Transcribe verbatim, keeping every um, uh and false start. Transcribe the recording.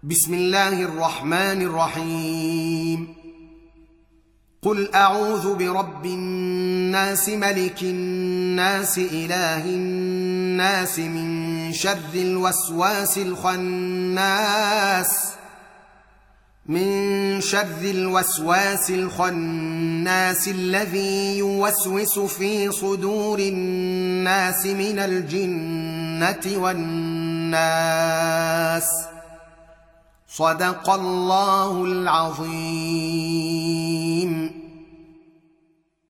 بسم الله الرحمن الرحيم. قل أعوذ برب الناس ملك الناس إله الناس من شر الوسواس الخناس من شر الوسواس الخناس الذي يوسوس في صدور الناس من الجنة والناس. صدق الله العظيم.